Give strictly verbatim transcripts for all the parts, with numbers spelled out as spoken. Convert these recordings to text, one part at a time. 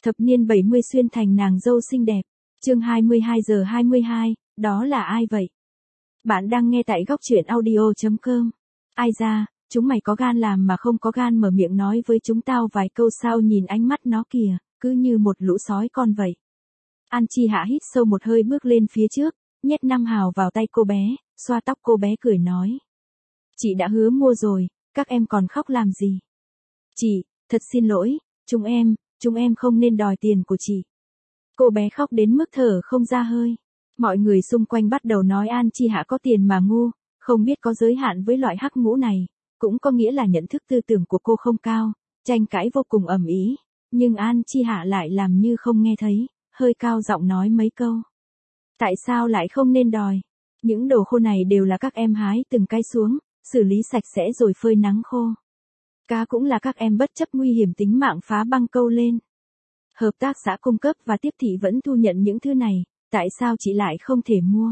Thập niên bảy mươi xuyên thành nàng dâu xinh đẹp. Chương hai mươi hai giờ hai mươi hai, đó là ai vậy? Bạn đang nghe tại góc truyện audio chấm com. Ai ra, chúng mày có gan làm mà không có gan mở miệng nói với chúng tao vài câu sao, nhìn ánh mắt nó kìa, cứ như một lũ sói con vậy. An Chi Hạ hít sâu một hơi bước lên phía trước, nhét năm hào vào tay cô bé, xoa tóc cô bé cười nói. Chị đã hứa mua rồi, các em còn khóc làm gì? Chị, thật xin lỗi, chúng em, chúng em không nên đòi tiền của chị. Cô bé khóc đến mức thở không ra hơi. Mọi người xung quanh bắt đầu nói An Chi Hạ có tiền mà ngu, không biết có giới hạn với loại hắc mũ này, cũng có nghĩa là nhận thức tư tưởng của cô không cao, tranh cãi vô cùng ầm ĩ, nhưng An Chi Hạ lại làm như không nghe thấy, hơi cao giọng nói mấy câu. Tại sao lại không nên đòi? Những đồ khô này đều là các em hái từng cái xuống, xử lý sạch sẽ rồi phơi nắng khô. Cá cũng là các em bất chấp nguy hiểm tính mạng phá băng câu lên. Hợp tác xã cung cấp và tiếp thị vẫn thu nhận những thứ này, tại sao chị lại không thể mua?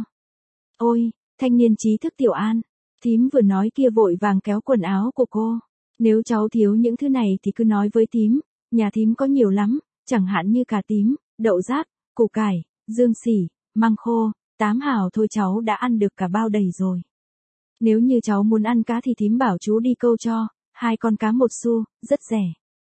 Ôi, thanh niên trí thức Tiểu An, thím vừa nói kia vội vàng kéo quần áo của cô. Nếu cháu thiếu những thứ này thì cứ nói với thím, nhà thím có nhiều lắm, chẳng hạn như cà tím, đậu rác, củ cải, dương sỉ, măng khô, tám hào thôi cháu đã ăn được cả bao đầy rồi. Nếu như cháu muốn ăn cá thì thím bảo chú đi câu cho, hai con cá một xu, rất rẻ.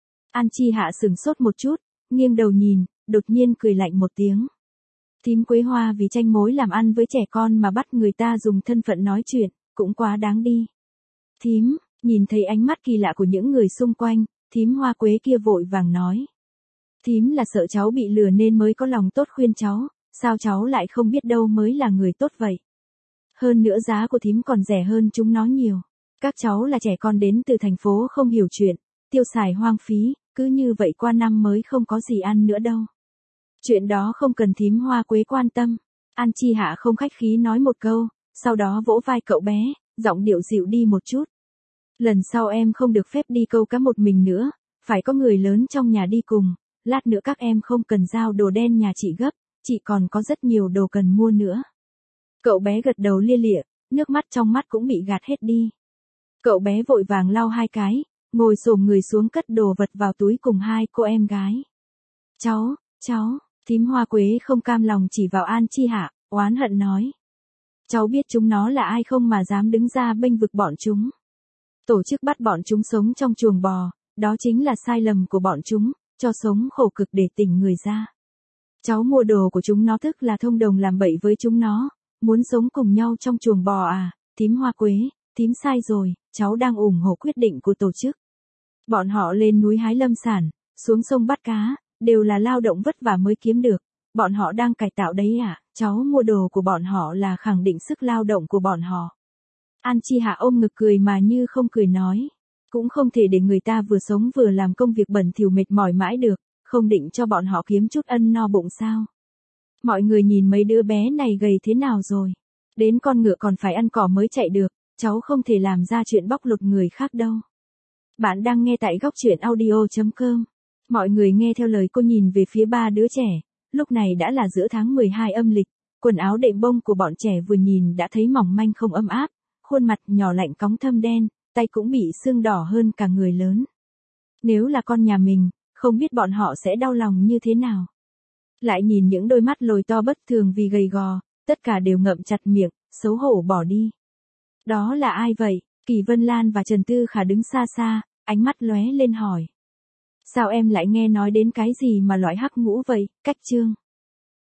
An Chi Hạ sửng sốt một chút, nghiêng đầu nhìn, đột nhiên cười lạnh một tiếng. Thím Quế Hoa vì tranh mối làm ăn với trẻ con mà bắt người ta dùng thân phận nói chuyện, cũng quá đáng đi. Thím, nhìn thấy ánh mắt kỳ lạ của những người xung quanh, thím Hoa Quế kia vội vàng nói. Thím là sợ cháu bị lừa nên mới có lòng tốt khuyên cháu, sao cháu lại không biết đâu mới là người tốt vậy? Hơn nữa giá của thím còn rẻ hơn chúng nó nhiều. Các cháu là trẻ con đến từ thành phố không hiểu chuyện, tiêu xài hoang phí, cứ như vậy qua năm mới không có gì ăn nữa đâu. Chuyện đó không cần thím Hoa Quế quan tâm. An Chi Hạ không khách khí nói một câu, sau đó vỗ vai cậu bé, giọng điệu dịu đi một chút. Lần sau em không được phép đi câu cá một mình nữa, phải có người lớn trong nhà đi cùng, lát nữa các em không cần giao đồ đen nhà chị gấp, chị còn có rất nhiều đồ cần mua nữa. Cậu bé gật đầu lia lịa, nước mắt trong mắt cũng bị gạt hết đi. Cậu bé vội vàng lau hai cái, ngồi xổm người xuống cất đồ vật vào túi cùng hai cô em gái. Cháu, cháu, thím Hoa Quế không cam lòng chỉ vào An Chi Hạ, oán hận nói. Cháu biết chúng nó là ai không mà dám đứng ra bênh vực bọn chúng. Tổ chức bắt bọn chúng sống trong chuồng bò, đó chính là sai lầm của bọn chúng, cho sống khổ cực để tỉnh người ra. Cháu mua đồ của chúng nó tức là thông đồng làm bậy với chúng nó, muốn sống cùng nhau trong chuồng bò à, thím Hoa Quế, thím sai rồi, cháu đang ủng hộ quyết định của tổ chức. Bọn họ lên núi hái lâm sản, xuống sông bắt cá, đều là lao động vất vả mới kiếm được, bọn họ đang cải tạo đấy à, cháu mua đồ của bọn họ là khẳng định sức lao động của bọn họ. An Chi Hạ ôm ngực cười mà như không cười nói, cũng không thể để người ta vừa sống vừa làm công việc bẩn thỉu mệt mỏi mãi được, không định cho bọn họ kiếm chút ân no bụng sao. Mọi người nhìn mấy đứa bé này gầy thế nào rồi, đến con ngựa còn phải ăn cỏ mới chạy được, cháu không thể làm ra chuyện bóc lột người khác đâu. Bạn đang nghe tại góc truyện audio chấm com. Mọi người nghe theo lời cô nhìn về phía ba đứa trẻ, lúc này đã là giữa tháng mười hai âm lịch, quần áo đệm bông của bọn trẻ vừa nhìn đã thấy mỏng manh không ấm áp, khuôn mặt nhỏ lạnh cóng thâm đen, tay cũng bị sưng đỏ hơn cả người lớn. Nếu là con nhà mình, không biết bọn họ sẽ đau lòng như thế nào. Lại nhìn những đôi mắt lồi to bất thường vì gầy gò, tất cả đều ngậm chặt miệng, xấu hổ bỏ đi. Đó là ai vậy? Kỳ Vân Lan và Trần Tư Khả đứng xa xa, ánh mắt lóe lên hỏi. Sao em lại nghe nói đến cái gì mà loại hắc ngũ vậy, Cách Trương?